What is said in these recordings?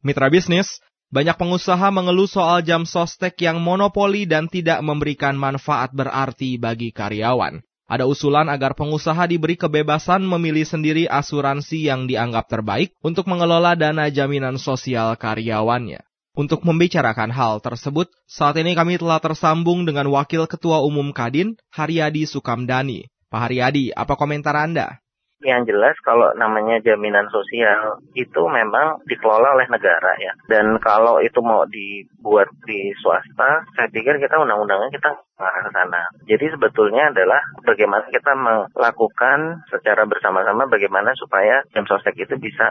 Mitra bisnis, banyak pengusaha mengeluh soal jam sostek yang monopoli dan tidak memberikan manfaat berarti bagi karyawan. Ada usulan agar pengusaha diberi kebebasan memilih sendiri asuransi yang dianggap terbaik untuk mengelola dana jaminan sosial karyawannya. Untuk membicarakan hal tersebut, saat ini kami telah tersambung dengan Wakil Ketua Umum Kadin, Haryadi Sukamdani. Pak Haryadi, apa komentar Anda? Yang jelas kalau namanya jaminan sosial itu memang dikelola oleh negara ya. Dan kalau itu mau dibuat di swasta, saya pikir kita undang-undangnya kita nggak ke sana. Jadi sebetulnya adalah bagaimana kita melakukan secara bersama-sama bagaimana supaya jam sostek itu bisa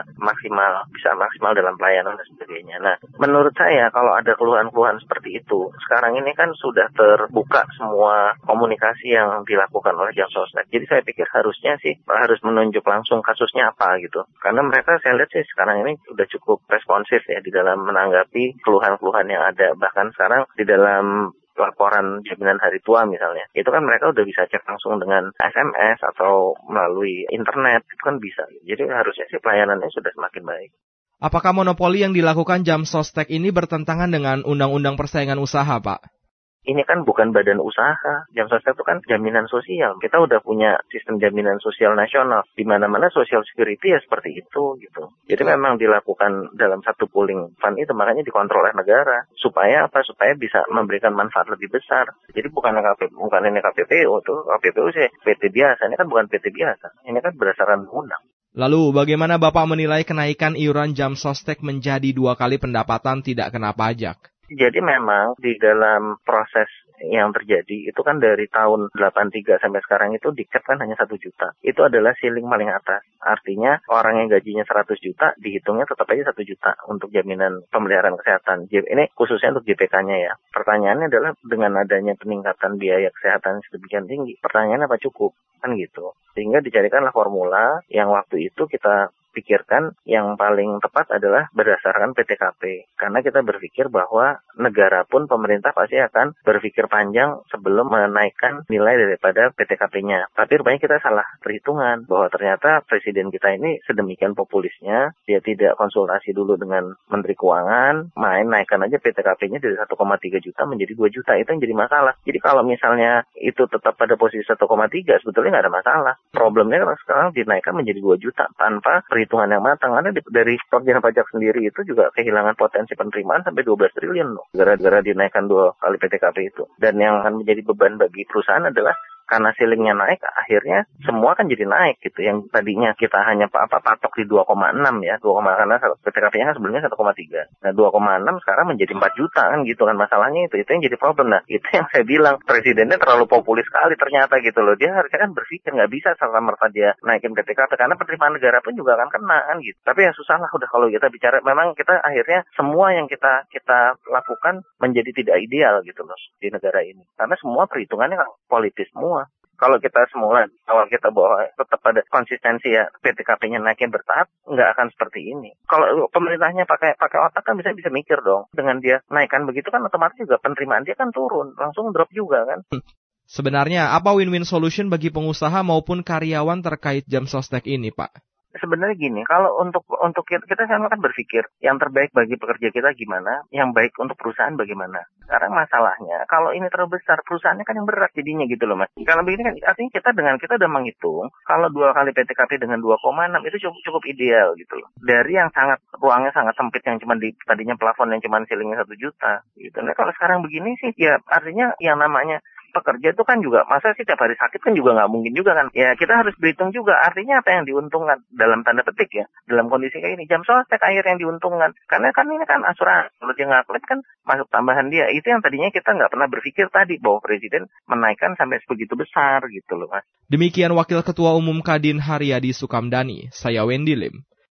maksimal dalam pelayanan dan sebagainya. Nah, menurut saya kalau ada keluhan-keluhan seperti itu, sekarang ini kan sudah terbuka semua komunikasi yang dilakukan oleh jam sostek. Jadi saya pikir harusnya sih harus menunjuk langsung kasusnya apa gitu. Karena mereka saya lihat sih sekarang ini sudah cukup responsif ya di dalam menanggapi keluhan-keluhan yang ada. Bahkan sekarang di dalam laporan jaminan hari tua misalnya, itu kan mereka udah bisa cek langsung dengan SMS atau melalui internet, itu kan bisa. Jadi harusnya sih pelayanannya sudah semakin baik. Apakah monopoli yang dilakukan jam sostek ini bertentangan dengan Undang-Undang Persaingan Usaha, Pak? Ini kan bukan badan usaha. Jam sostek itu kan jaminan sosial. Kita udah punya sistem jaminan sosial nasional. Di mana-mana social security ya seperti itu gitu. Jadi memang dilakukan dalam satu pooling fund itu, makanya dikontrol oleh negara. Supaya apa? Supaya bisa memberikan manfaat lebih besar. Jadi bukan ini KPPU tuh. KPPU sih PT biasa. Ini kan bukan PT biasa. Ini kan berdasarkan undang. Lalu bagaimana Bapak menilai kenaikan iuran jam sostek menjadi 2 kali pendapatan tidak kena pajak? Jadi memang di dalam proses yang terjadi itu kan dari tahun 83 sampai sekarang itu di-cap kan hanya 1 juta. Itu adalah ceiling paling atas. Artinya orang yang gajinya 100 juta dihitungnya tetap aja 1 juta untuk jaminan pemeliharaan kesehatan. Ini khususnya untuk JPK-nya ya. Pertanyaannya adalah dengan adanya peningkatan biaya kesehatan sedemikian tinggi, pertanyaannya apa cukup? Kan gitu. Sehingga dicarikanlah formula yang waktu itu kita pikirkan yang paling tepat adalah berdasarkan PTKP. Karena kita berpikir bahwa negara pun pemerintah pasti akan berpikir panjang sebelum menaikkan nilai daripada PTKP-nya. Tapi rupanya kita salah perhitungan bahwa ternyata presiden kita ini sedemikian populisnya, dia tidak konsultasi dulu dengan Menteri Keuangan, naikkan aja PTKP-nya dari 1,3 juta menjadi 2 juta. Itu yang jadi masalah. Jadi kalau misalnya itu tetap pada posisi 1,3, sebetulnya nggak ada masalah. Problemnya kan sekarang dinaikkan menjadi 2 juta tanpa perhitungan yang matang. Karena dari Dirjen Pajak sendiri itu juga kehilangan potensi penerimaan sampai 12 triliun loh. Gara-gara dinaikkan 2 kali PTKP itu. Dan yang akan menjadi beban bagi perusahaan adalah karena ceilingnya naik, akhirnya semua kan jadi naik gitu. Yang tadinya kita hanya patok di 2,6 ya, karena PTKP-nya kan sebelumnya 1,3. Nah 2,6 sekarang menjadi 4 juta kan gitu kan, masalahnya itu yang jadi problem. Nah itu yang saya bilang, presidennya terlalu populis sekali ternyata gitu loh. Dia harusnya kan berpikir, nggak bisa serta-merta dia naikin PTKP, karena penerimaan negara pun juga akan kena kan gitu. Tapi ya susah lah udah kalau kita bicara, memang kita akhirnya semua yang kita lakukan menjadi tidak ideal gitu loh di negara ini. Karena semua perhitungannya kan politis semua. Kalau kita semula awal kita bawa tetap pada konsistensi ya, PTKP-nya naiknya bertahap, nggak akan seperti ini. Kalau pemerintahnya pakai otak kan bisa mikir dong. Dengan dia naikkan begitu kan otomatis juga penerimaan dia kan turun, langsung drop juga kan. Sebenarnya apa win-win solution bagi pengusaha maupun karyawan terkait jam sostek ini, Pak? Sebenarnya gini, kalau untuk kita sama kan berpikir yang terbaik bagi pekerja kita gimana, yang baik untuk perusahaan bagaimana. Sekarang masalahnya kalau ini terlalu besar, perusahaannya kan yang berat jadinya gitu loh Mas. Kalau begini kan artinya kita udah menghitung kalau 2 kali PTKP dengan 2,6 itu cukup ideal gitu loh. Dari yang ruangnya sangat sempit yang cuma tadinya plafon yang cuma ceilingnya 1 juta gitu. Nah kalau sekarang begini sih ya artinya yang namanya pekerja itu kan juga, masa sih tiap hari sakit kan juga nggak mungkin juga kan. Ya kita harus berhitung juga, artinya apa yang diuntungkan dalam tanda petik ya, dalam kondisi kayak ini. Jam sostek akhirnya yang diuntungkan. Karena kan ini kan asuransi, kalau dia nggak klaim kan masuk tambahan dia. Itu yang tadinya kita nggak pernah berpikir tadi, bahwa presiden menaikkan sampai sebegitu besar gitu loh Mas. Demikian Wakil Ketua Umum Kadin Haryadi Sukamdani, saya Wendy Lim.